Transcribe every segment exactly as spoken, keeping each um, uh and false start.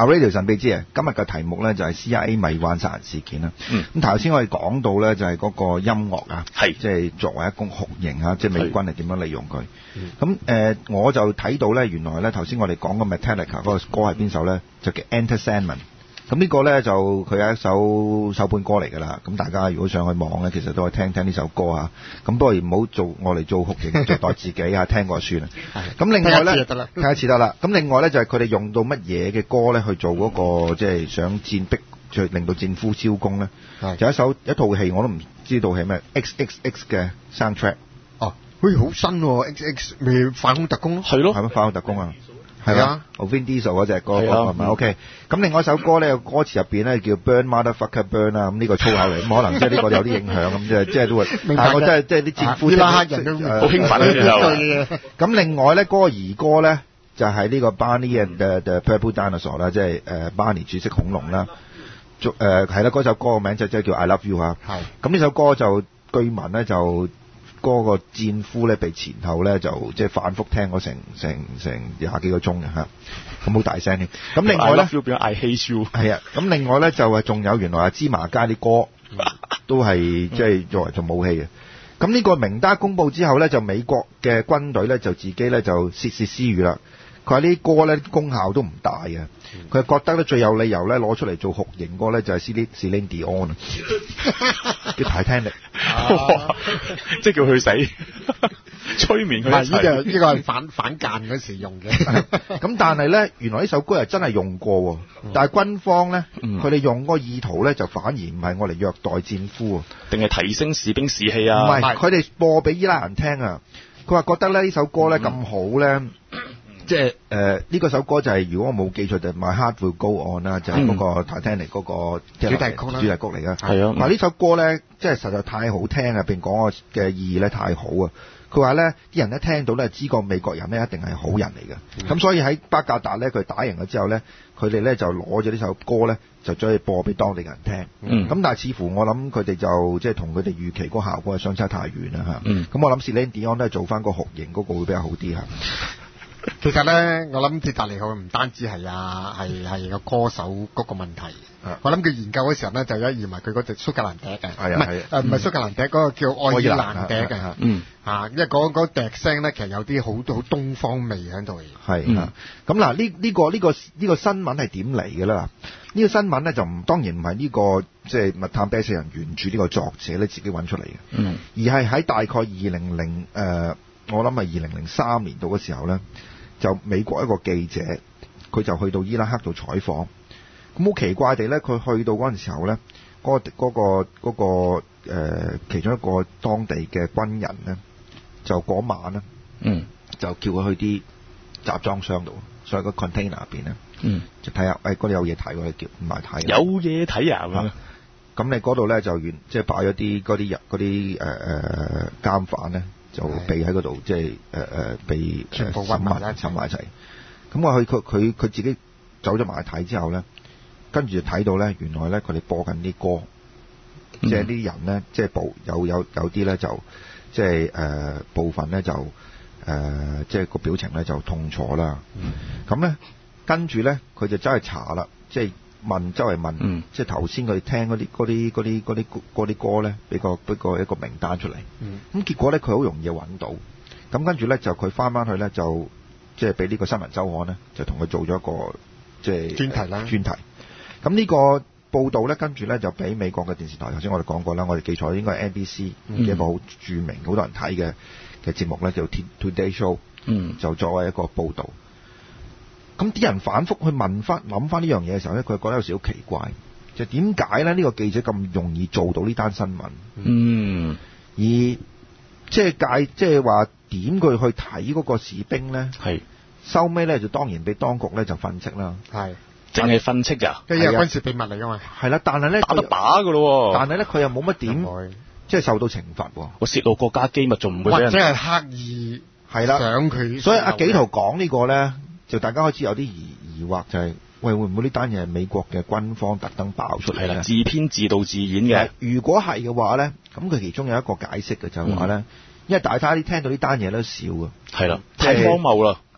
啊 Radio 神秘之夜，今日嘅題目咧就係 C I A 迷幻殺人事件啦。 嗯。 咁頭先我哋講到咧就係嗰個音樂啊， 係即係作為一個酷刑啊，即係美軍係點樣利用佢。咁誒、 嗯呃，我就睇到咧，原來咧頭先我哋講個 Metallica 嗰個歌係邊首咧，就叫 Enter Sandman。咁呢個咧就佢係一首首本歌嚟㗎啦。咁大家如果上去網咧，其實都可以聽聽呢首歌啊。咁不過唔好做我嚟做酷刑，做代自己啊，聽過就算啦。咁另外咧，聽一次得啦。咁另外咧就係佢哋用到乜嘢嘅歌咧去做嗰、那個即係、就是、想戰逼，就令到戰俘招供咧。就一首一套戲我都唔知道係咩 X X X 嘅 soundtrack。 哦，喂，好新喎 X X 咪反恐特工咯。 係咯， 係咪反恐特工啊？係啊 Vin Diesel 嗰隻歌係咪 OK？咁另外一首歌咧，歌詞入邊咧叫 Burn Motherfucker Burn 啦，咁呢個粗口嚟，咁可能即係呢個有啲影響咁，即係即係都會。但係我真係即係啲戰俘啲黑人都好興奮啊！咁另外咧，嗰個兒歌咧就係呢個 Barney and the the Purple Dinosaur 啦，即係誒 Barney 紫色恐龍啦。誒係啦，嗰首歌嘅名就即係叫 I Love You 啊。係。咁呢首歌就據聞咧就。嗰個戰俘咧被前後咧就即係反覆聽咗成成成廿幾個鐘嘅嚇，咁好大聲添。咁另外咧， 變咗 I Hate You。 係啊，咁另外咧就係仲有原來啊芝麻街啲歌都係即係作為做武器嘅。咁呢個名單公佈之後咧，就美國嘅軍隊咧就自己咧就竊竊私語啦。佢話呢啲歌咧功效都唔大嘅，佢覺得咧最有理由咧攞出嚟做酷刑歌咧就係 Celine Dion 啊，叫 Titanic， 即係叫佢死，催眠佢一齊。 呢個呢個係反反間嗰時用嘅。 咁但係咧，原來呢首歌係真係用過，但係軍方咧，佢哋用嗰個意圖咧就反而唔係我嚟虐待戰俘， 定係提升士兵士氣啊？ 唔係，佢哋播俾伊拉克人聽啊。佢話覺得咧呢首歌咧咁好咧。即係誒呢個首歌就係、是、如果我冇記錯就係 My Heart Will Go On 啦，就係嗰個 Titanic 嗰個主題曲啦，主題曲嚟㗎。係啊，嗱呢首歌咧，即係實在太好聽啊！並講嘅意義咧太好啊！佢話咧啲人一聽到咧知個美國人咧一定係好人嚟嘅。咁、嗯、所以喺巴格達咧佢打贏咗之後咧，佢哋咧就攞咗呢首歌咧就再播俾當地人聽。咁、嗯、但係似乎我諗佢哋就即係同佢哋預期嗰個效果係相差太遠啦嚇。咁、嗯、我諗 Celine Dion 都係做翻個酷刑嗰個會比較好啲嚇。 其實咧，我諗鐵達尼號唔單止係啊，係係個歌手嗰個問題。啊、我諗佢研究嗰時候咧，就有移埋佢嗰隻蘇格蘭笛嘅，唔係誒唔係蘇格蘭笛，嗰、嗰個叫愛爾蘭笛嘅。嗯，啊，因為嗰嗰笛聲咧，其實有啲好好東方味喺度。係、嗯、啊，咁嗱呢呢個呢、呢個呢、呢個新聞係點嚟嘅咧？呢、呢個新聞咧就唔當然唔係呢個即係密探啤死人原著呢個作者咧自己揾出嚟嘅，嗯，而係喺大概二零零誒，我諗係二零零三年度嘅時候咧。就美國一個記者，佢就去到伊拉克度採訪，咁好奇怪地咧，佢去到嗰陣時候咧，嗰、嗰個嗰、嗰個嗰、嗰個呃、其中一個當地嘅軍人咧，就嗰晚咧，嗯，就叫佢去啲集裝箱度，所以個 container 入邊咧，嗯，就睇下，誒嗰度有嘢睇喎，叫唔係睇， 有嘢睇啊咁。 咁你嗰度咧就原即係擺咗啲嗰啲人嗰啲誒誒監犯咧。就被喺嗰度，即係誒誒被全部混埋一齊。咁我去佢佢佢自己走咗埋睇之後咧，跟住就睇到咧，原來咧佢哋播緊啲歌，嗯、即係啲人咧，即係部有有有啲咧就即係誒、呃、部分咧就誒、呃、即係個表情咧就痛楚啦。咁、嗯、咧跟住咧佢就走去查啦，即係。問周圍問，嗯、即係頭先佢哋聽嗰啲嗰啲嗰啲嗰啲嗰啲歌咧，俾個俾個一個名單出嚟。咁、嗯、結果咧，佢好容易揾到。咁跟住咧，就佢翻翻去咧，就即係俾呢個新聞週刊咧，就同佢做咗一個即係專題啦。呃、專題。咁呢個報導咧，跟住咧就俾美國嘅電視台，頭先我哋講過啦，我哋記錯應該係 N B C 嘅、嗯、一個好著名、好多人睇嘅嘅節目咧，叫 Today Show，嗯、就作為一個報導。咁啲人反覆去問翻諗翻呢樣嘢嘅時候咧，佢覺得有時好奇怪，就點解咧呢個記者咁容易做到呢單新聞？嗯，而即係介即係話點佢去睇嗰個士兵咧？係收尾咧就當然俾當局咧就訓斥啦。係淨係訓斥咋？ 因為軍事秘密嚟噶嘛。係啦， 但係咧打得靶噶咯。 但係咧佢又冇乜點即係受到懲罰。 我泄露國家機密仲唔會俾人？ 或者係刻意係啦想佢。 所以阿紀陶講呢個咧。就大家開始有啲疑疑惑，就係、是、喂會唔會呢單嘢係美國嘅軍方特登爆出嚟咧？ 自編自導自演嘅。 如果係嘅話咧，咁佢其中有一個解釋嘅就係話咧，因為大家啲聽到呢單嘢都笑啊。 係啦，太荒謬啦。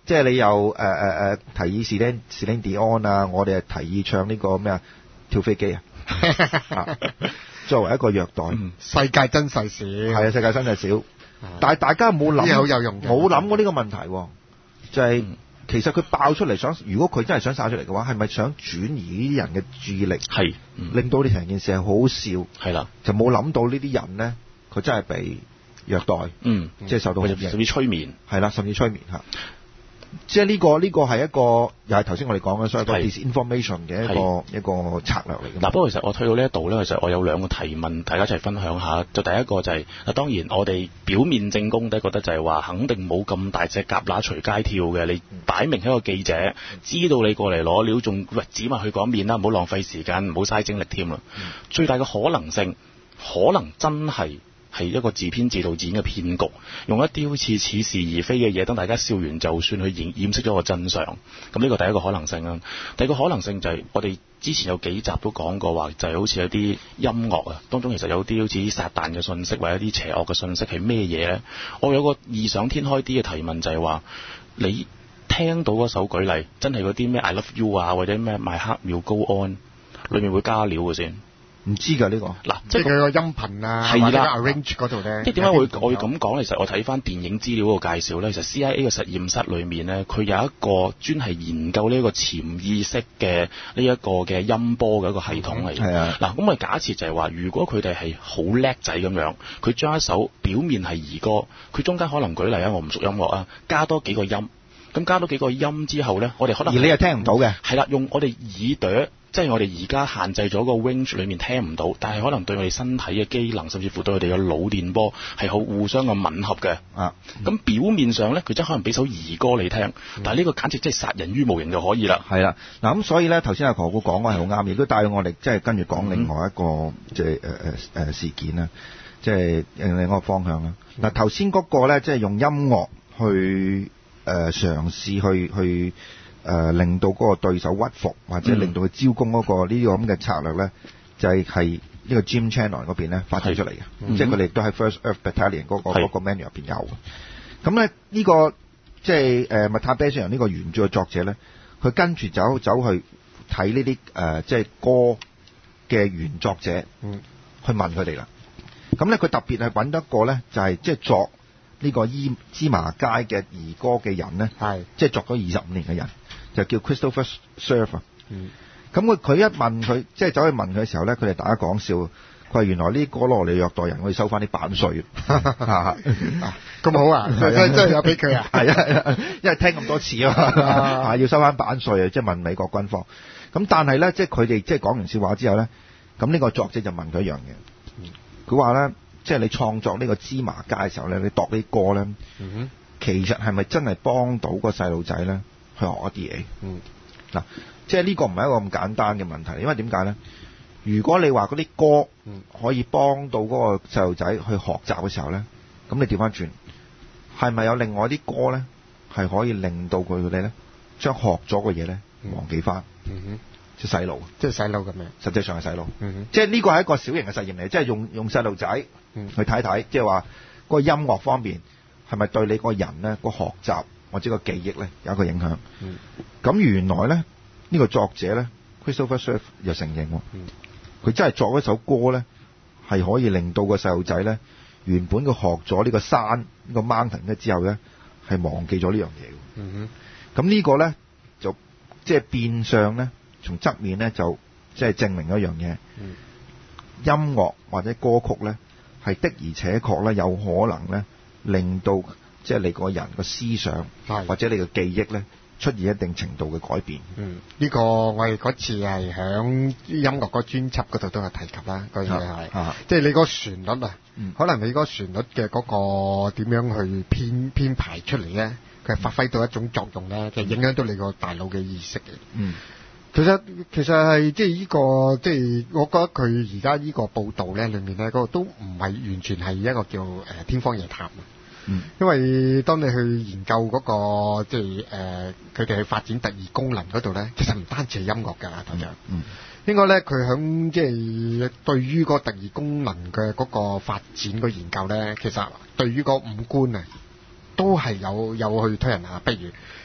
即係你又誒誒誒提議 Celine Celine Dion 啊，我哋係提議唱呢個咩啊跳飛機啊，作為一個虐待， 嗯、世界真細小， 係啊，世界真係少，但係大家冇諗好有用嘅， 冇諗過呢個問題，就係、是嗯、其實佢爆出嚟想，如果佢真係想晒出嚟嘅話，係咪想轉移呢啲人嘅注意力，係、嗯、令到你成件事係好好笑，係啦，就冇諗到呢啲人咧，佢真係被虐待，嗯，即係受到甚至催眠，係啦，甚至催眠嚇。即係呢個呢個係一個又係頭先我哋講嘅所謂個 disinformation 嘅一個一個策略嚟嘅。嗱，不過其實我推到呢一度咧，其實我有兩個提問，大家一齊分享下。就第一個就係、是、嗱，當然我哋表面證供都覺得就係話肯定冇咁大隻蛤乸隨街跳嘅。你擺明係一個記者，知道你過嚟攞料，仲喂指埋佢嗰面啦，唔好浪費時間，唔好嘥精力添啦。最大嘅可能性，可能真係。係一個自編自導自演嘅騙局，用一啲好似似是而非嘅嘢，等大家笑完就算去掩掩飾咗個真相。咁呢個第一個可能性啦。第二個可能性就係、是、我哋之前有幾集都講過話，就係、是、好似有啲音樂啊，當中其實有啲好似撒旦嘅信息，或者一啲邪惡嘅信息係咩嘢呢？我有個異想天開啲嘅提問就係話，你聽到嗰首舉例，真係嗰啲咩 I love you 啊，或者咩 My heart will go on，裏面會加料嘅先？唔知㗎呢、這個，嗱，即係佢個音頻啊，或者 arrange 嗰度咧。即係點解會我要咁講？其實我睇翻電影資料嗰個介紹咧，其實 C I A 嘅實驗室裏面咧，佢有一個專係研究呢一個潛意識嘅呢一個嘅音波嘅一個系統嚟。係啊。嗱，咁我假設就係話，如果佢哋係好叻仔咁樣，佢將一首表面係兒歌，佢中間可能舉例啊，我唔熟音樂啊，加多幾個音，咁加多幾個音之後咧，我哋可能而你又聽唔到嘅。係啦，用我哋耳朵。即係我哋而家限制咗個 range 裏面聽唔到，但係可能對我哋身體嘅機能，甚至乎對我哋嘅腦電波係好互相嘅吻合嘅。啊，咁表面上咧，佢真係可能俾首兒歌你聽，嗯、但係呢個簡直即係殺人於無形就可以啦。係啦，嗱咁所以咧，頭先阿何哥講嘅係好啱，亦都帶到我哋即係跟住講另外一個、嗯、即係誒誒誒事件啦，即係另一個方向啦。嗱頭先嗰個咧，即係用音樂去誒嘗試去去。誒、呃、令到嗰個對手屈服，或者令到佢招供嗰、那個呢、嗯、個咁嘅策略咧，就係係呢個 Jim Chennon 嗰邊咧發展出嚟嘅，嗯、即係佢哋都喺 First Earth Battalion 嗰、那個嗰、那個 menu 入邊有嘅。咁咧呢個即係誒麥塔啤上呢個原著嘅作者咧，佢跟住走走去睇呢啲誒即係歌嘅原作者，嗯、去問佢哋啦。咁咧佢特別係揾得個咧，就係即係作呢個伊芝麻街嘅兒歌嘅人咧，即係作咗二十五年嘅人。就叫 Christopher Surfer。嗯。咁佢佢一問佢，即係走去問佢嘅時候咧，佢哋大家講笑，佢話原來呢啲歌攞嚟虐待人，我要收翻啲版稅。咁好啊！真真係有俾佢啊！係啊，因為聽咁多次啊嘛，啊要收翻版稅啊，即係問美國軍方。咁但係咧，即係佢哋即係講完笑話之後咧，咁呢個作者就問佢一樣嘢。佢話咧，即係你創作呢個芝麻街嘅時候咧，你度啲歌咧，嗯、其實係咪真係幫到個細路仔咧？去學一啲嘢，嗯，嗱，即係呢個唔係一個咁簡單嘅問題，因為點解咧？如果你話嗰啲歌可以幫到嗰個細路仔去學習嘅時候咧，咁你調翻轉，係咪有另外啲歌咧，係可以令到佢哋咧將學咗嘅嘢咧忘記翻？嗯哼，即係洗腦，即係洗腦咁樣。實際上係洗腦，嗯哼，即係呢個係一個小型嘅實驗嚟，即係用用細路仔去睇睇，即係話嗰個音樂方面係咪對你個人咧個學習或者個記憶咧有一個影響。嗯，咁原來咧呢、呢個作者咧 Christopher Surf 又承認，佢、嗯、真係作一首歌咧，係可以令到個細路仔咧原本佢學咗呢個山呢、呢個 mountain 咧之後咧係忘記咗呢樣嘢。嗯哼，咁呢個咧就即係變相咧從側面咧就即係證明一樣嘢。嗯，音樂或者歌曲咧係的而且確咧有可能咧令到即係你個人個思想，或者你個記憶咧，出現一定程度嘅改變。嗯，呢、呢個我哋嗰次係響音樂個專輯嗰度都有提及啦。嗰樣嘢係，即係你個旋律啊、嗯，可能你個旋律嘅嗰個點樣去編編排出嚟咧，佢係發揮到一種作用咧，就影響到你個大腦嘅意識嘅。嗯，其實其實係即係呢個即係我覺得佢而家呢個報導咧裏面咧，嗰、嗰個都唔係完全係一個叫誒、呃、天方夜譚。嗯，因為當你去研究嗰、那個即係誒佢哋去發展特異功能嗰度咧，其實唔單止係音樂㗎，頭長。嗯，應該咧佢響即係對於個特異功能嘅嗰個發展個研究咧，其實對於個五官啊都係有有去推人啊。譬如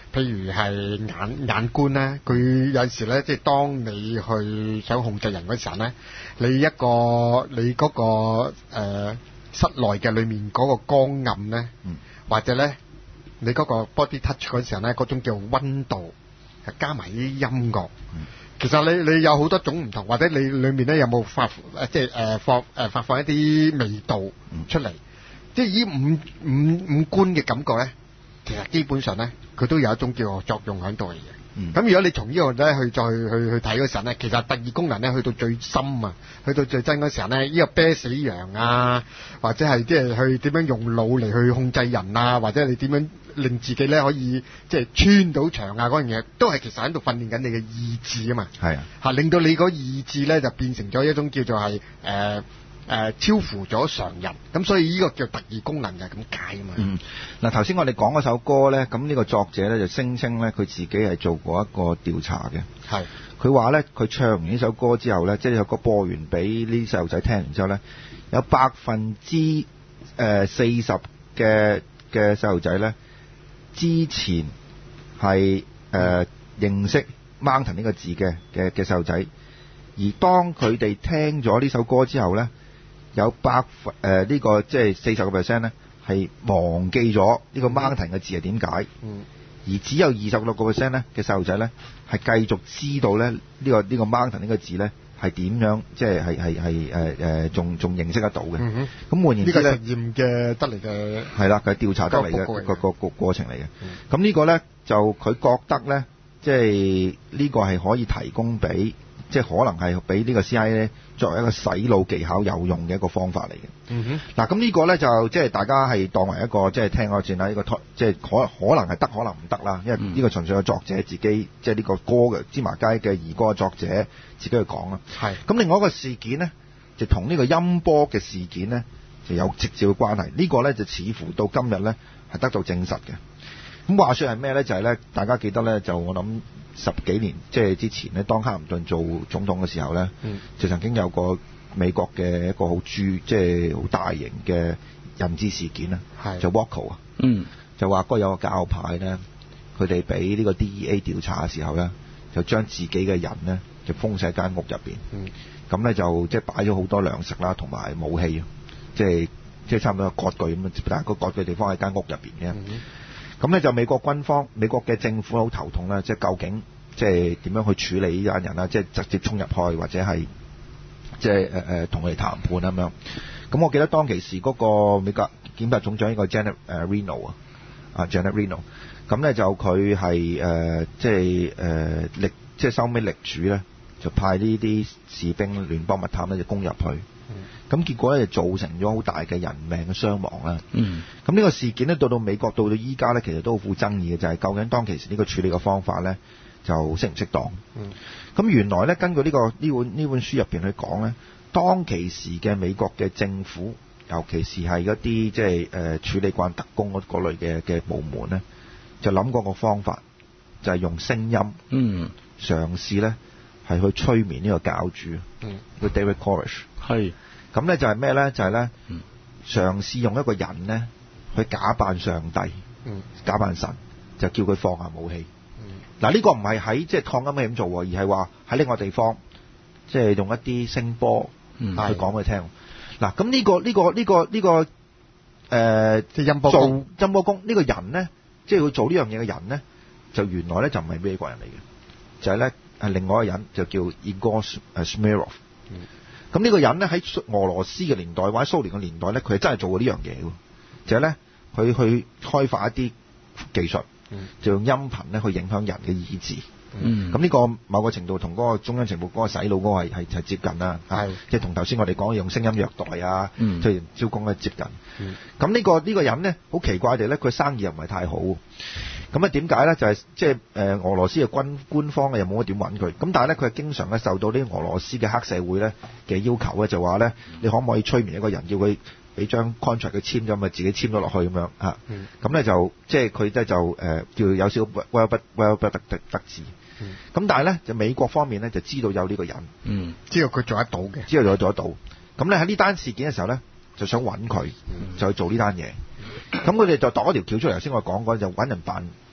譬如係眼眼官咧，佢有陣時咧，即係當你去想控制人嗰時候咧，你一個你嗰、嗰個誒、呃、室內嘅裏面嗰個光暗咧，嗯、或者咧你嗰個 body touch 嗰時候咧，嗰種叫溫度，加埋啲音樂。嗯其實你你有好多種唔同，或者你裏面咧有冇發誒即係誒放誒發放一啲味道出嚟，嗯、即係依五五五官嘅感覺咧，其實基本上咧佢都有一種叫做作用喺度嘅嘢。咁、嗯、如果你從呢個咧去再去去去睇嗰時候咧，其實特異功能咧去到最深啊，去到最真嗰時候咧，呢、這個啤死羊啊，或者係即係去點樣用腦嚟去控制人啊，或者你點樣令自己咧可以即係穿到牆啊嗰樣嘢，都係其實喺度訓練緊你嘅意志啊嘛。係啊，嚇令到你個意志咧就變成咗一種叫做係誒誒超乎咗常人，咁所以呢個叫特異功能就係咁解啊嘛。 嗯，嗱頭先我哋講嗰首歌咧，咁呢個作者咧就聲稱咧佢自己係做過一個調查嘅。係，佢話咧佢唱完呢首歌之後咧，即係有個播完俾呢啲細路仔聽完之後咧，有百分之誒四十嘅嘅細路仔咧。之前係誒、呃、認識 mountain 呢個字嘅嘅嘅細路仔，而當佢哋聽咗呢首歌之後咧，有百分誒呢個即係四十個 percent 咧係忘記咗呢個 mountain 嘅字係點解，嗯、而只有二十六個 percent 咧嘅細路仔咧係繼續知道咧呢、呢個呢、呢個 mountain 呢個字咧係點樣，即係係係係誒誒仲仲認識得到嘅。咁、嗯、換言之咧，呢個實驗嘅得嚟嘅係啦，佢係調查得嚟嘅個個個過程嚟嘅。咁、嗯、呢個咧就佢覺得咧，即係呢個係可以提供俾，即係可能係俾呢個 C I A 作為一個洗腦技巧有用嘅一個方法嚟嘅。嗯哼，嗱咁呢個咧就即係大家係當為一個即係聽我轉啦，呢個即係可可能係得，可能唔得啦。因為呢個純粹係作者自己，即係呢個歌嘅芝麻街嘅兒歌嘅作者自己去講啦。係。咁另外一個事件咧，就同呢個音波嘅事件咧就有直接嘅關係。呢個咧就似乎到今日咧係得到證實嘅。咁話說係咩咧？就係咧，大家記得咧，就我諗十幾年即係之前咧，當克林頓做總統嘅時候咧，嗯、就曾經有個美國嘅一個好著即係好大型嘅人質事件啦，就 Waco 啊，嗯，就話嗰有個教派咧，佢哋俾呢個 D E A 調查嘅時候咧，就將自己嘅人咧就封喺間屋入邊，咁咧、嗯、就即係擺咗好多糧食啦，同埋武器，即係即係差唔多個割據咁，但係個割據地方喺間屋入邊嘅。嗯咁咧就美國軍方、美國嘅政府好頭痛啦，即係究竟即係點樣去處理呢班人啦？即係直接衝入去，或者係即係誒誒同佢哋談判咁樣。咁我記得當其時嗰個美國檢察總長呢個 Janet 誒 Reno 啊，啊 Janet Reno，咁咧就佢係誒即係誒力即係收尾力主咧，就派呢啲士兵聯邦密探咧就攻入去。咁、嗯、結果咧就造成咗好大嘅人命嘅傷亡啦。嗯。咁呢個事件咧到到美國到到依家咧，其實都好富爭議嘅，就係、是、究竟當其時呢個處理嘅方法咧，就適唔適當？嗯。咁原來咧根據呢、這個呢本呢本書入邊去講咧，當其時嘅美國嘅政府，尤其是係一啲即係誒處理慣特工嗰類嘅嘅部門咧，就諗過個方法，就係、是、用聲音，嗯，嘗試咧係去催眠呢個教主，嗯，個 David Koresh。係，咁咧就係咩咧？就係、是、咧，嗯、嘗試用一個人咧去假扮上帝，嗯、假扮神，就叫佢放下武器。嗱、嗯，呢、這個唔係喺即係抗金咁做，而係話喺另外地方，即、就、係、是、用一啲聲波、嗯、去講俾佢聽。嗱，咁呢、這個呢、這個呢、這個呢、這個誒，即係音波做音波工呢個人咧，即係佢做呢樣嘢嘅人咧，就原來咧就唔係美國人嚟嘅，就係咧係另外一個人，就叫 Igor Smirnoff。嗯咁呢個人咧喺俄羅斯嘅年代或者蘇聯嘅年代咧，佢係真係做過呢樣嘢喎，就係咧佢去開發一啲技術，嗯、就用音頻咧去影響人嘅意志。嗯，咁呢個某個程度同嗰個中央情報嗰個洗腦嗰個係係係接近啦，係即係同頭先我哋講用聲音虐待啊，即係招工咧接近。咁呢、嗯呢個呢、呢個人咧好奇怪地咧，佢生意又唔係太好。咁啊點解咧？就係即係誒俄羅斯嘅軍官方又冇乜點揾佢。咁但係咧佢係經常咧受到啲俄羅斯嘅黑社會咧嘅要求咧，就話咧你可唔可以催眠一個人，叫佢俾張 contract 佢簽咗，咪自己簽咗落去咁樣嚇。咁咧、嗯、就即係佢咧就誒、呃、叫有少 well 不 well 不得得得志。咁、嗯、但係咧就美國方面咧就知道有呢個人，嗯，知道佢做得到嘅，知道佢做得到。咁咧喺呢單事件嘅時候咧，就想揾佢，就去做呢單嘢。咁佢哋就度一條橋出嚟。頭先我講過，就揾人扮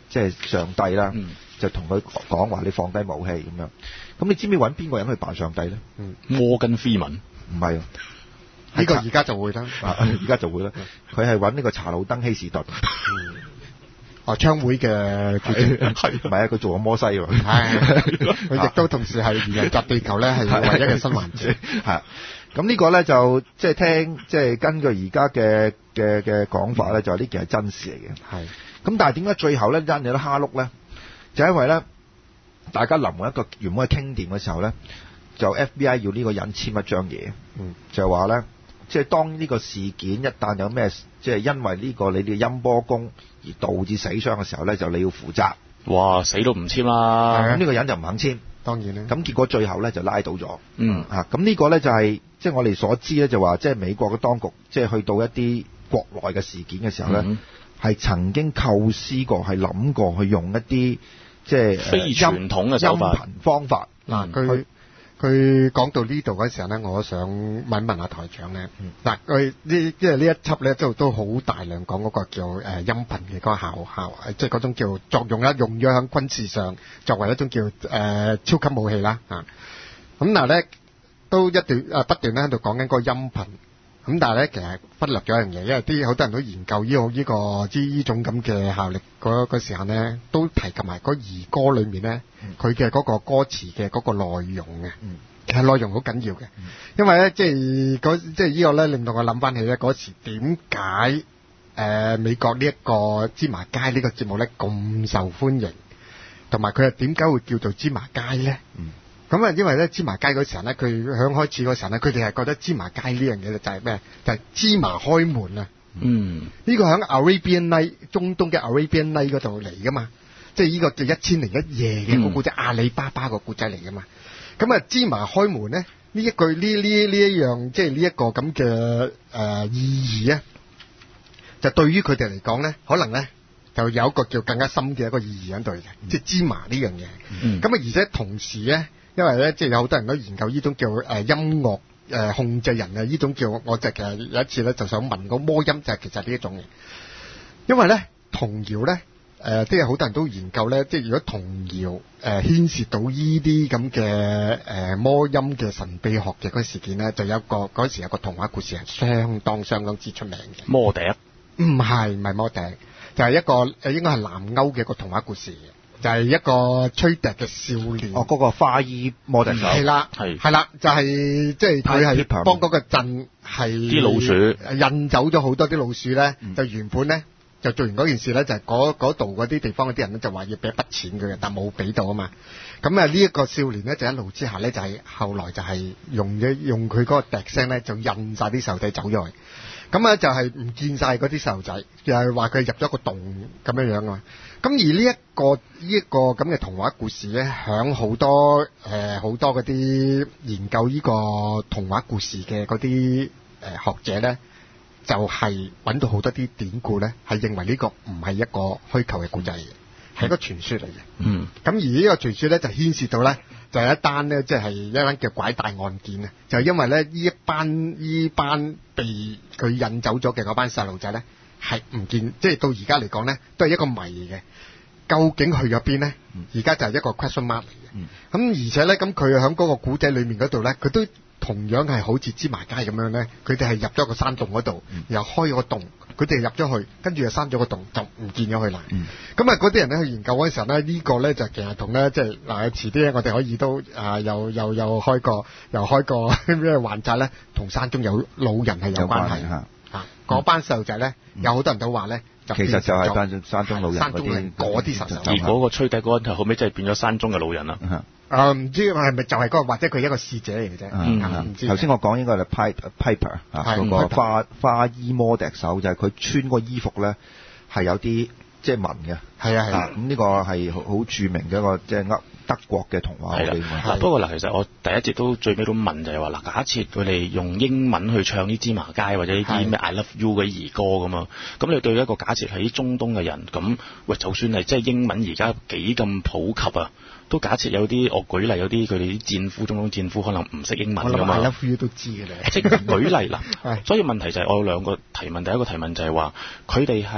即係上帝啦， 嗯、 就同佢講話你放低武器咁樣。咁你知唔知揾邊個人去扮上帝咧？ 摩根菲文唔係， 呢個而家就會啦， 而家就會啦。佢係揾呢個查魯登希士頓。 哦，槍會嘅係唔係啊？佢做過摩西喎， 佢亦都同時係人襲地球咧，係唯一嘅新環節。 係咁呢個咧就即係聽即係根據而家嘅嘅嘅講法咧，就係呢件係真事嚟嘅。 係咁，但係點解最後咧因有得蝦碌咧？就因為咧，大家臨一個原本去傾掂嘅時候咧，就 F B I 要呢個人簽一張嘢，嗯，就係話咧，即係當呢個事件一旦有咩，即係因為呢個你哋音波功而導致死傷嘅時候咧，就你要負責。 哇！死都唔簽啦。 咁呢個人就唔肯簽， 當然啦。 咁結果最後咧就拉到咗。 嗯。 啊，咁呢個咧就係即係我哋所知咧，就話即係美國嘅當局，即係去到一啲國內嘅事件嘅時候咧，係、嗯、曾經構思過，係諗過去用一啲即係非傳統嘅手法、 音頻方法。 嗱、嗯，佢。佢講到呢度嗰時候咧，我想問一問下台長咧。嗱、嗯，佢呢即係呢一輯咧，都都好大量講嗰個叫誒、呃、音頻嘅嗰個效效，即係嗰種叫作用啦，用咗喺軍事上作為一種叫誒、呃、超級武器啦。啊，咁嗱咧都一段誒不斷咧喺度講緊嗰個音頻。咁但係咧，其實忽略咗一樣嘢，因為啲好多人都研究呢、這個呢、這個呢呢種咁嘅效力嗰個時候咧，都提及埋嗰兒歌裏面咧，佢嘅嗰個歌詞嘅嗰個內容嘅、嗯，其實內容好緊要嘅、嗯，因為咧即係嗰即係呢個咧令到我諗翻起咧嗰時點解誒美國呢一個芝麻街呢個節目咧咁受歡迎，同埋佢又點解會叫做芝麻街咧？嗯咁啊，因為咧芝麻街嗰時候咧，佢響開始嗰時候咧，佢哋係覺得芝麻街呢樣嘢就係咩？就係、是、芝麻開門啊！嗯，呢、這個響 Arabian Night 中東嘅 Arabian Night 嗰度嚟噶嘛，即係呢個叫一千零一夜嘅個故仔、嗯，阿里巴巴個故仔嚟噶嘛。咁啊，芝麻開門咧，呢一句呢呢呢一樣，即係呢一個咁嘅誒意義咧，就對於佢哋嚟講咧，可能咧就有一個叫更加深嘅一個意義喺度嘅，即係芝麻呢樣嘢。咁、嗯、啊，而且同時咧。因為咧，即係有好多人都研究呢種叫誒音樂誒控制人啊，呢種叫我就其實有一次咧就想問個魔音就係其實呢一種嘅。因為咧童謠咧誒，即係好多人都研究咧，即係如果童謠誒牽涉到呢啲咁嘅誒魔音嘅神秘學嘅嗰個事件咧，就有一個嗰時有個童話故事係相當相當之出名嘅。 魔笛？ 唔係唔係魔笛，就係、是、一個誒應該係南歐嘅一個童話故事。就係、是、一個吹笛嘅少年。哦， 嗰、那個花衣魔笛手。係啦，係係啦，就係即係佢係幫嗰個鎮係啲老鼠印走咗好多啲老鼠咧、嗯，就原本咧就做完嗰件事咧，就係嗰度嗰啲地方嗰啲人咧就話要俾一筆錢佢嘅，但冇俾到啊嘛。咁啊呢一個少年咧就一路之下咧就係、是、後來就係用咗用佢嗰個笛聲咧就印晒啲細路仔走咗去。咁啊就係唔見晒嗰啲細路仔，就係話佢入咗個洞咁樣樣啊。咁而呢、這、一個呢一、這個咁嘅童話故事咧，響好多誒好、呃、多嗰啲研究呢個童話故事嘅嗰啲誒學者咧，就係、是、揾到好多啲典故咧，係認為呢個唔係一個虛構嘅故仔嚟嘅，係一個傳說嚟嘅。嗯。咁而呢個傳說咧就牽涉到咧，就係一單咧，即係一單叫拐帶案件啊！就係、因為咧呢一班呢班被佢引走咗嘅嗰班細路仔咧。係唔見，即係到而家嚟講咧，都係一個謎嘅。究竟去咗邊咧？而家就係一個 question mark 嚟嘅。咁、嗯、而且咧，咁佢喺嗰個古仔裏面嗰度咧，佢都同樣係好似芝麻街咁樣咧，佢哋係入咗個山洞嗰度，又開咗個洞，佢哋入咗去，跟住又閂咗個洞，就唔見咗佢啦。咁啊，嗰啲人咧去研究嗰陣時候咧，呢、呢個咧就其實同咧即係嗱，遲啲我哋可以都啊，又又又開個又開個咩還債咧，同山中有老人係有關係嚇。嗰、嗯、班細路仔咧，有好多人都話咧，其實就係班山中老人嗰啲嗰啲神獸。 而嗰個吹笛嗰個後尾真係變咗山中嘅老人啦。啊、 嗯，唔知係咪就係嗰、嗰個，或者佢一個使者嚟嘅啫。嗯，唔知。頭先我講應該係 Piper Piper 啊，嗰個花花衣魔笛手就係佢穿個衣服咧係有啲即係紋嘅。係啊係啊，咁呢個係好好著名嘅一個即係呃。德國嘅童話嚟嘅， 不過嗱，其實我第一節都最尾都問就係話嗱，假設佢哋用英文去唱啲芝麻街或者呢啲咩 I Love You 嘅兒歌咁啊，咁你對一個假設喺中東嘅人，咁喂，就算係即係英文而家幾咁普及啊，都假設有啲我舉例有啲佢哋啲戰俘，中東戰俘可能唔識英文㗎嘛。 I Love You 都知嘅咧。 即係舉例啦，所以問題就係我有兩個提問，第一個提問就係話佢哋係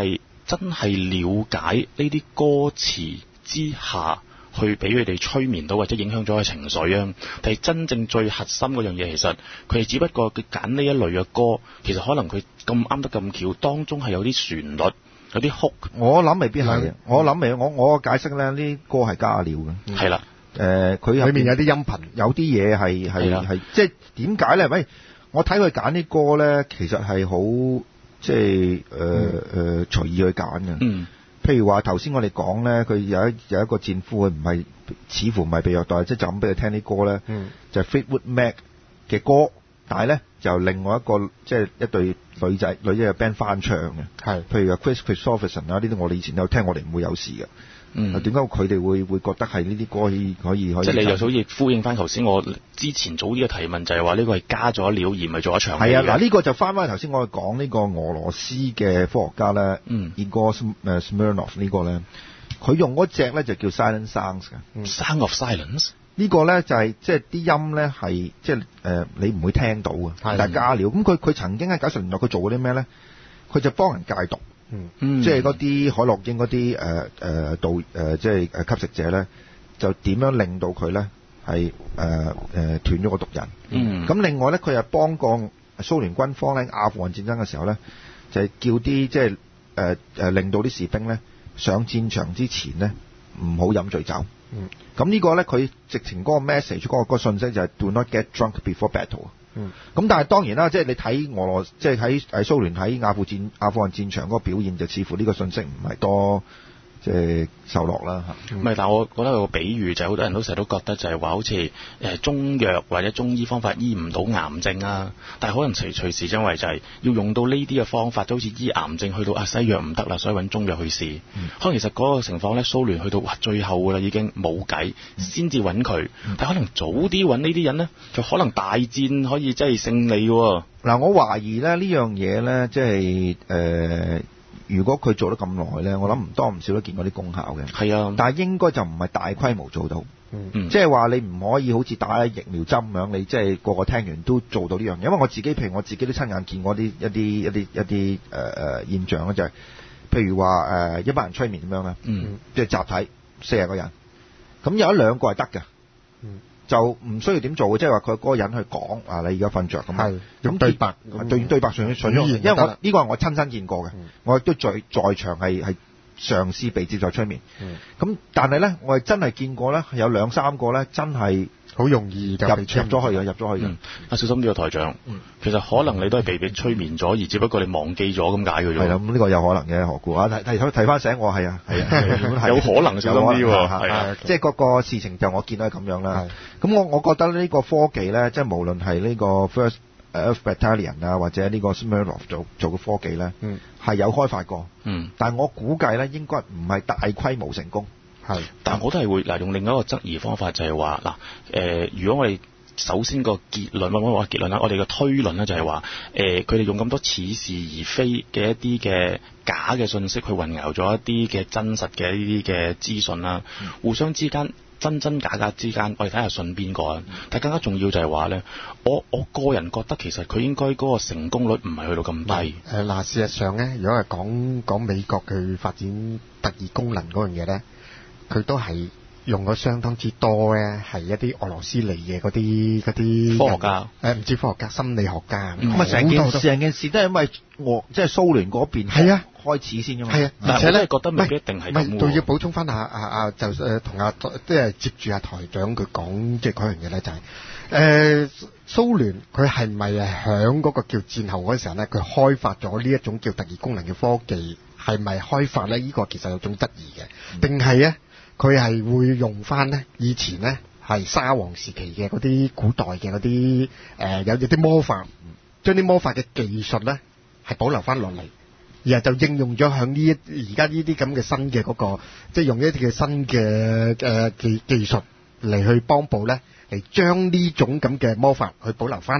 真係了解呢啲歌詞之下，去俾佢哋催眠到或者影響咗佢情緒啊？但係真正最核心嗰樣嘢，其實佢哋只不過佢揀呢一類嘅歌，其實可能佢咁啱得咁巧，當中係有啲旋律。有啲哭， 我諗未必係，我諗未，我我解釋咧，呢啲歌係加料嘅， 係啦， 誒，佢裏面有啲音頻， 有啲嘢係係係，即係點解咧？喂，我睇佢揀啲歌咧，其實係好即係誒誒隨意去揀嘅。嗯，譬如話頭先我哋講咧，佢有一有一個戰俘，佢唔係似乎唔係被虐待，即係就咁俾佢聽啲歌咧，嗯，就係 Fleetwood Mac 嘅歌。但係咧，就另外一個即係一對女仔女仔嘅 band 翻唱嘅，係譬如 Chris Kristofferson 啊，呢啲我哋以前有聽，我哋唔會有事嘅。嗯，點解佢哋會會覺得係呢啲歌可以可以可以？即係你又好似呼應翻頭先我之前早啲嘅提問，就係話呢個係加咗料而唔係做一場戲。係啊， 嗱呢個就翻翻頭先我哋講呢個俄羅斯嘅科學家咧，嗯 ，Igor Smirnoff 呢個咧，佢用嗰隻咧就叫 Silent Sounds 嘅， 嗯、Sound of Silence。 呢個咧就係即係啲音咧係即係誒你唔會聽到嘅，但係加料。咁佢佢曾經喺九十年代佢做過啲咩咧？佢就幫人戒毒，嗯，即係嗰啲海洛因嗰啲誒誒導誒即係誒吸食者咧，就點樣令到佢咧係誒誒斷咗個毒癮。嗯，咁另外咧佢又幫過蘇聯軍方咧阿富汗戰爭嘅時候咧，就係叫啲即係誒誒令到啲士兵咧上戰場之前咧唔好飲醉酒。嗯，咁呢個咧，佢直情嗰個 message 嗰個個信息就係 do not get drunk before battle。嗯，咁但係當然啦，即係你睇俄羅，即係喺誒蘇聯喺阿富戰阿富汗戰場嗰個表現，就似乎呢個信息唔係多即係受落啦嚇。 唔係，但係我覺得有個比喻就係好多人都成日都覺得就係話好似誒中藥或者中醫方法醫唔到癌症啊，但係可能隨隨時因為就係要用到呢啲嘅方法，都好似醫癌症去到啊西藥唔得啦，所以揾中藥去試。嗯、可能其實嗰個情況咧，蘇聯去到哇最後㗎啦，已經冇計，先至揾佢。嗯、但係可能早啲揾呢啲人咧，就可能大戰可以真係勝利喎。 嗱，我懷疑咧呢樣嘢咧，即係誒。呃如果佢做得咁耐咧，我諗唔多唔少都見過啲功效嘅。係啊，但係應該就唔係大規模做到。嗯，即係話你唔可以好似打疫苗針咁樣，你即係個個聽完都做到呢樣嘢。因為我自己，譬如我自己都親眼見過啲一啲一啲一啲誒誒現象咧，就係、是、譬如話誒、呃、一班人催眠咁樣咧，嗯，即係集體四十個人，咁有一兩個係得嘅。嗯。就唔需要點做嘅，即係話佢嗰個人去講啊，你而家瞓着咁，係咁對白，對對白上上咗，因為我呢、呢個係我親身見過嘅，嗯、我亦都在在場係係嘗試被接受催眠，咁、嗯、但係咧，我係真係見過咧，有兩三個咧真係。好容易入入咗去嘅，入咗去嘅。啊、 嗯，小心呢個台長。嗯、其實可能你都係被被催眠咗，而只不過你忘記咗咁解嘅啫。 係啦，咁呢個有可能嘅，何故啊？提提提翻醒我係啊，係啊， 有可能小心啲喎。係啊， 即係嗰個事情就我見到係咁樣啦。咁我我覺得呢個科技咧，即係無論係呢個 First Earth Battalion 啊，或者呢個 Smirnoff 做做嘅科技咧，係、嗯、有開發過。嗯，但係我估計咧，應該唔係大規模成功。 係，但我都係會嗱用另一個質疑方法，就係話嗱，誒、呃，如果我哋首先個結論，我我話結論啦，我哋嘅推論咧就係話，誒、呃，佢哋用咁多似是而非嘅一啲嘅假嘅信息去混淆咗一啲嘅真實嘅呢啲嘅資訊啦，嗯、互相之間真真假假之間，我哋睇下信邊個啊？嗯、但更加重要就係話咧，我我個人覺得其實佢應該嗰個成功率唔係去到咁低。誒嗱、呃，事實上咧，如果係講講美國去發展特異功能嗰樣嘢咧。佢都係用咗相當之多咧，係一啲俄羅斯嚟嘅嗰啲嗰啲科學家，誒唔、 呃、知科學家、心理學家， 咁啊成件成件事都係因為俄即係蘇聯嗰邊係啊開始先㗎嘛，係啊， 而且咧覺得未必一定係咁喎。唔係， 仲要補充翻下啊啊，就誒同阿即係接住阿台長佢講即係嗰樣嘢咧，就係、是、誒、呃、蘇聯佢係咪係響嗰個叫戰後嗰時候咧，佢開發咗呢一種叫特異功能嘅科技，係咪開發咧？呢、呢個其實有種質疑嘅，定係咧？佢係會用翻咧，以前咧係沙皇時期嘅嗰啲古代嘅嗰啲誒有啲魔法，將啲魔法嘅技術咧係保留翻落嚟，然後就應用咗響呢一而家呢啲咁嘅新嘅嗰、嗰個，即係用一啲嘅新嘅誒技技術嚟去幫補咧，嚟將呢種咁嘅魔法去保留翻咧。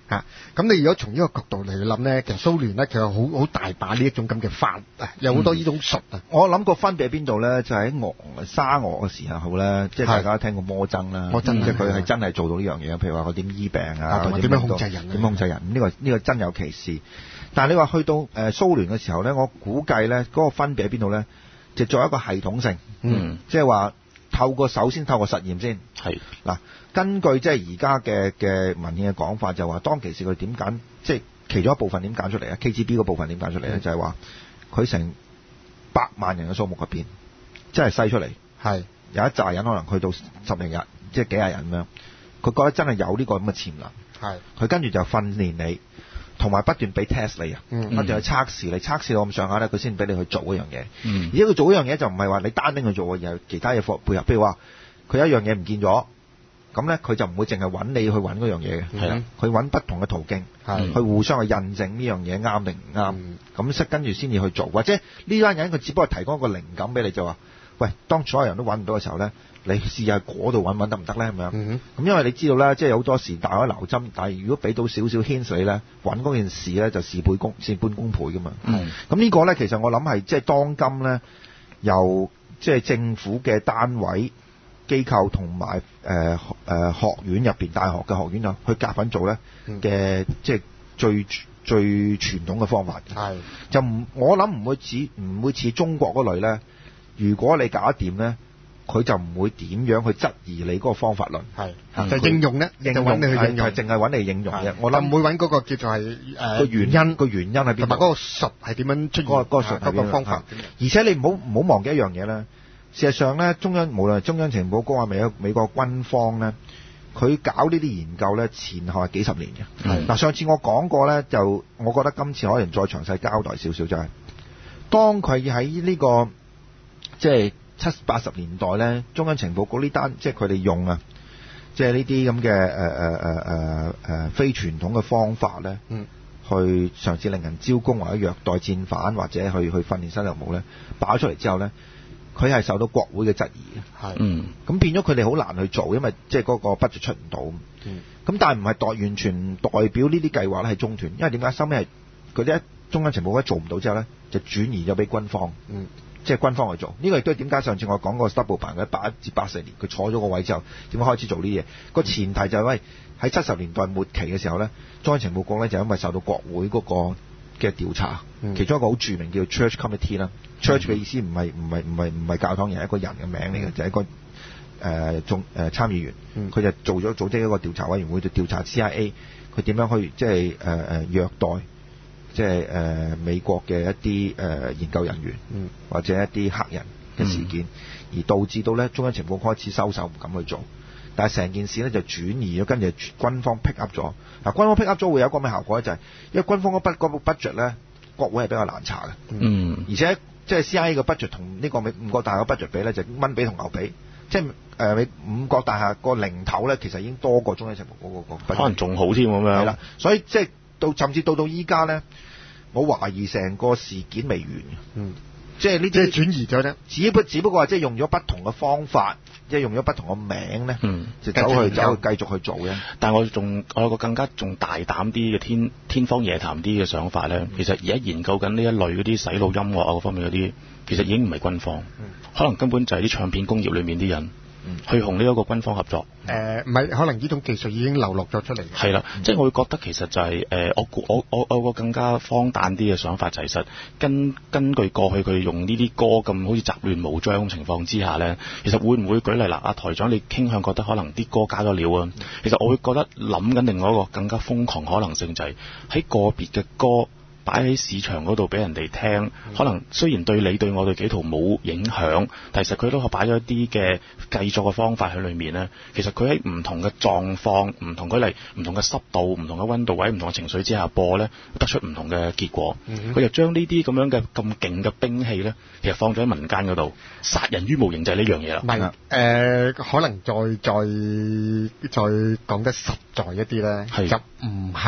嚇。咁你如果從呢個角度嚟諗咧，其實蘇聯咧其實好好大把呢一種咁嘅法啊，有好多呢種術啊、嗯。 我諗個分別喺邊度咧？就喺、是、俄沙俄嘅時候咧，即係大家聽過魔僧啦，魔僧即係佢係真係做到呢樣嘢，譬如話佢點醫病啊， 同埋點樣控制人， 點控制人，呢、這個呢、這個真有其事。但係你話去到誒蘇聯嘅時候咧，我估計咧嗰個分別喺邊度咧？就作為一個系統性，嗯，即係話透過首先透過實驗先， 係嗱，根據即係而家嘅嘅文獻嘅講法，就話當其時佢點揀，即係其中一部分點揀出嚟啊 ？K G B 嗰部分點揀出嚟咧、嗯？就係話佢成百萬人嘅數目入邊，即係篩出嚟，係有一紮人可能去到十零日，即係幾廿人咁樣，佢覺得真係有呢個咁嘅潛能，係佢跟住就訓練你。同埋不斷俾 test 你啊、嗯，不斷去測試你，測試到咁上下咧，佢先俾你去做嗰樣嘢。嗯、而家佢做嗰樣嘢就唔係話你單丁去做，而係其他嘢配合。譬如話佢有一樣嘢唔見咗，咁咧佢就唔會淨係揾你去揾嗰樣嘢嘅，係啦，佢揾不同嘅途徑，係去互相去印證呢樣嘢啱定唔啱。咁識跟住先至去做，或者呢班人佢只不過提供一個靈感俾你，就話：喂，當所有人都揾唔到嘅時候咧。你試下嗰度揾揾得唔得咧？咁樣，咁、嗯、因為你知道咧，即係好多時大海撈針，但係如果俾到少少 hint 你咧，揾嗰件事咧就事倍功事半功倍噶嘛。咁、嗯、呢個咧其實我諗係即係當今咧，由即係政府嘅單位機構同埋誒誒學院入邊大學嘅學院啊，去夾份做咧嘅、嗯、即係最最傳統嘅方法。係就唔我諗唔會似唔會似中國嗰類咧，如果你搞得掂咧。佢就唔會點樣去質疑你嗰個方法論，係、嗯、就應用咧，就揾你去應用，係淨係揾你應用嘅。我諗唔會揾嗰個叫做係誒個原因，個原因喺邊，同埋嗰個術係點樣出現，嗰、嗰個嗰、嗰個嗰個方法。而且你唔好唔好忘記一樣嘢咧，事實上咧，中央無論係中央情報局啊，美美國軍方咧，佢搞呢啲研究咧，前後係幾十年嘅。嗱，上次我講過咧，就我覺得今次可能再詳細交代少少，就係、是、當佢喺呢個即係。七八十年代咧，中央情報局呢單即係佢哋用啊，即係呢啲咁嘅誒誒誒誒誒非傳統嘅方法咧，嗯，去嘗試令人招供或者虐待戰犯或者去去訓練新任務咧，擺出嚟之後咧，佢係受到國會嘅質疑嘅，係，嗯，咁變咗佢哋好難去做，因為即係嗰個 budget 出唔到，嗯，咁但係唔係代完全代表呢啲計劃咧係中斷，因為點解收尾係佢哋一中央情報局做唔到之後咧，就轉移咗俾軍方，嗯。即係軍方去做，呢、這個亦都係點解上次我講過 Stubbleband 嘅八一至八四年，佢坐咗個位之後點樣開始做呢啲嘢？個前提就係、是、喂喺七十年代末期嘅時候咧，中央情報局咧就因為受到國會嗰個嘅調查、嗯，其中一個好著名叫 Church Committee 啦、嗯。Church 嘅意思唔係唔係唔係唔係教堂，而係一個人嘅名嚟嘅，就係、是、一個誒眾誒參議員，佢、嗯、就做咗組織一個調查委員會，就調查 C I A 佢點樣去即係誒誒虐待。即係誒、呃、美國嘅一啲誒、呃、研究人員，嗯、或者一啲黑人嘅事件，嗯、而導致到咧中央情報開始收手唔敢去做，但係成件事咧就轉移咗，跟住軍方 pick up 咗。嗱，軍方 pick up 咗會有一個咩效果咧？就係、是、因為軍方嗰筆嗰部 budget 咧，國會係比較難查嘅，嗯，而且即係 C I A 嘅 budget 同呢個美五角大廈嘅 budget 比咧，就蚊比同牛比，即係誒美五角大廈個零頭咧，其實已經多過中央情報嗰個個 budget，可能仲好添咁樣。係啦，所以即係。到甚至到到依家咧，我懷疑成個事件未完嘅，嗯，即係呢啲即係轉移咗啫，只不只不過話即係用咗不同嘅方法，即係用咗不同嘅名咧，嗯，就走去走去繼續去做嘅。但係我仲我有個更加仲大膽啲嘅天天方夜譚啲嘅想法咧，其實而家研究緊呢一類嗰啲洗腦音樂啊嗰方面嗰啲，其實已經唔係軍方，嗯，可能根本就係啲唱片工業裏面啲人。去同呢一個軍方合作，誒唔係可能呢種技術已經流落咗出嚟。係啦，嗯、即係我會覺得其實就係、是、誒、呃、我我我我有個更加荒誕啲嘅想法就係、是，實根根據過去佢用呢啲歌咁好似雜亂無章情況之下咧，其實會唔會舉例啦？阿台長你傾向覺得可能啲歌加咗料啊？其實我會覺得諗緊另外一個更加瘋狂可能性就係、是、喺個別嘅歌。擺喺市場嗰度俾人哋聽，可能雖然對你對我哋幾圖冇影響，但其實佢都係擺咗一啲嘅製作嘅方法喺裏面咧。其實佢喺唔同嘅狀況、唔同舉例、唔同嘅濕度、唔同嘅溫度或者唔同嘅情緒之下播咧，得出唔同嘅結果。佢、嗯、就將呢啲咁樣嘅咁勁嘅兵器咧，其實放咗喺民間嗰度，殺人於無形就係呢樣嘢啦。唔係誒，可能再再再講得實在一啲咧，就唔係。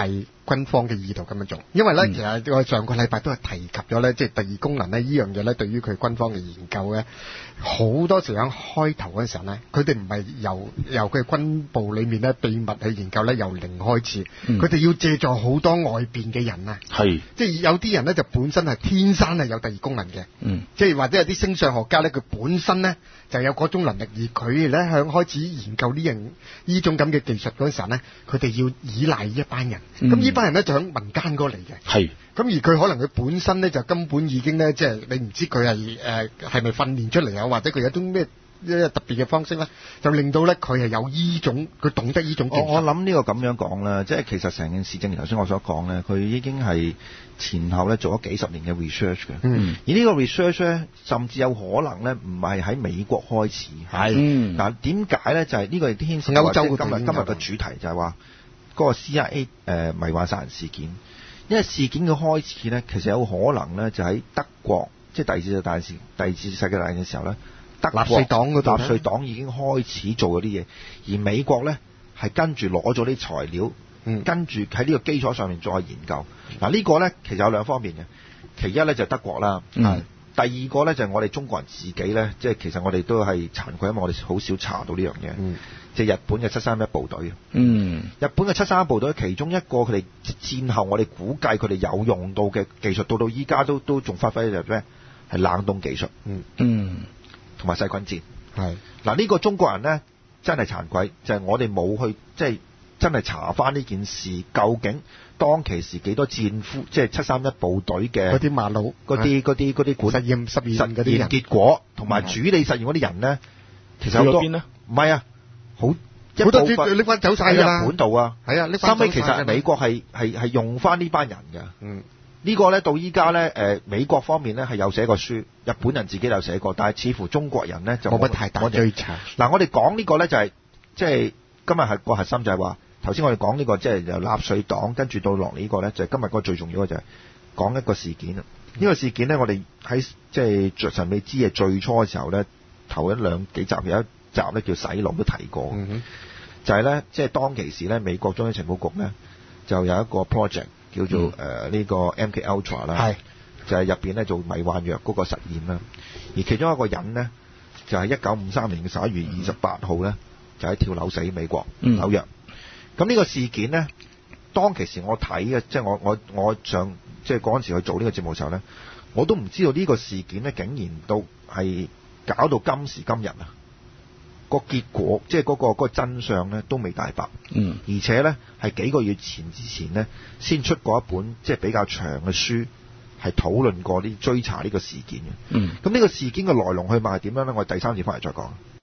軍方嘅意圖咁樣做，因為咧、嗯、其實我上個禮拜都係提及咗咧，即係第二功能咧呢樣嘢咧，對於佢軍方嘅研究咧，好多時喺開頭嗰陣時候咧，佢哋唔係由由佢軍部裡面咧秘密去研究咧，由零開始，佢哋、嗯、要借助好多外邊嘅人啊， 係， 即係有啲人咧就本身係天生係有第二功能嘅， 嗯， 即係或者有啲星相學家咧，佢本身咧就有嗰種能力，而佢哋咧向開始研究呢樣呢種咁嘅技術嗰陣時候咧，佢哋要依賴呢一班人，咁呢、嗯、班人咧就喺民間嗰嚟嘅， 係， 咁而佢可能佢本身咧就根本已經咧，即係你唔知佢係誒係咪訓練出嚟啊，或者佢有種咩一個特別嘅方式咧，就令到咧佢係有依種，佢懂得依種技術。 我我諗呢個咁樣講啦，即係其實成件事正如頭先我所講咧，佢已經係前後咧做咗幾十年嘅 research 嘅。嗯。而呢個 research 咧，甚至有可能咧唔係喺美國開始。係。嗯。嗱點解咧？就係、是、呢個亦都牽涉歐洲今日今日嘅主題就係話嗰個 C I A 誒、呃、迷幻殺人事件。因為事件嘅開始咧，其實有可能咧就喺德國，即係第二次大戰、第二次世界大戰嘅時候咧。德國納粹黨嗰度，納粹黨已經開始做嗰啲嘢，而美國咧係跟住攞咗啲材料，嗯、跟住喺呢個基礎上面再研究。嗱、嗯、呢個咧其實有兩方面嘅，其一咧就係德國啦，嗯、第二個咧就係我哋中國人自己咧，即係其實我哋都係慚愧，因為我哋好少查到呢樣嘢，嗯、即係日本嘅七三一部隊。嗯，日本嘅七三一部隊其中一個佢哋戰後我哋估計佢哋有用到嘅技術，到到依家都都仲發揮就係咩？係冷凍技術。嗯嗯。同埋細菌戰，係嗱呢個中國人咧真係慚愧，就係、是、我哋冇去即係真係查翻呢件事，究竟當其時幾多戰俘，即係七三一部隊嘅嗰啲馬佬， 嗰啲嗰啲嗰啲管實驗實驗嗰啲人結果，同埋主理實驗嗰啲人咧，其實好多唔係啊，好好多啲拎翻走晒㗎啦， 日本度啊， 係啊， 收尾其實美國係係係用翻呢班人㗎，嗯。呢個咧到依家咧，誒美國方面咧係有寫過書，日本人自己有寫過，但係似乎中國人咧就冇乜太大追查。 嗱，我哋講呢個咧就係即係今日係個核心就係話，頭先我哋講呢個即係由納粹黨跟住到落嚟呢個咧，就係今日個最重要嘅就係講一個事件啦。呢個事件咧，我哋喺即係著神未知嘅最初嘅時候咧，頭一兩幾集有一集咧叫洗腦都提過，嗯、哼就係咧即係當其時咧，美國中央情報局咧就有一個 project。叫做誒呢、嗯呃這個 M K Ultra 啦，係就係入邊咧做迷幻藥嗰個實驗啦。而其中一個人咧就係一九五三年嘅十一月二十八號咧，就喺跳樓死美國、嗯、紐約。咁呢個事件咧，當其時我睇嘅，即係我我我上即係嗰陣時去做呢個節目嘅時候咧，我都唔知道呢個事件咧竟然到係搞到今時今日啊！個結果即係嗰個嗰個真相咧都未大白，嗯，而且咧係幾個月前之前咧先出過一本即係比較長嘅書，係討論過啲追查呢個事件嘅，嗯，咁呢個事件嘅來龍去脈係點樣咧？我哋第三節翻嚟再講。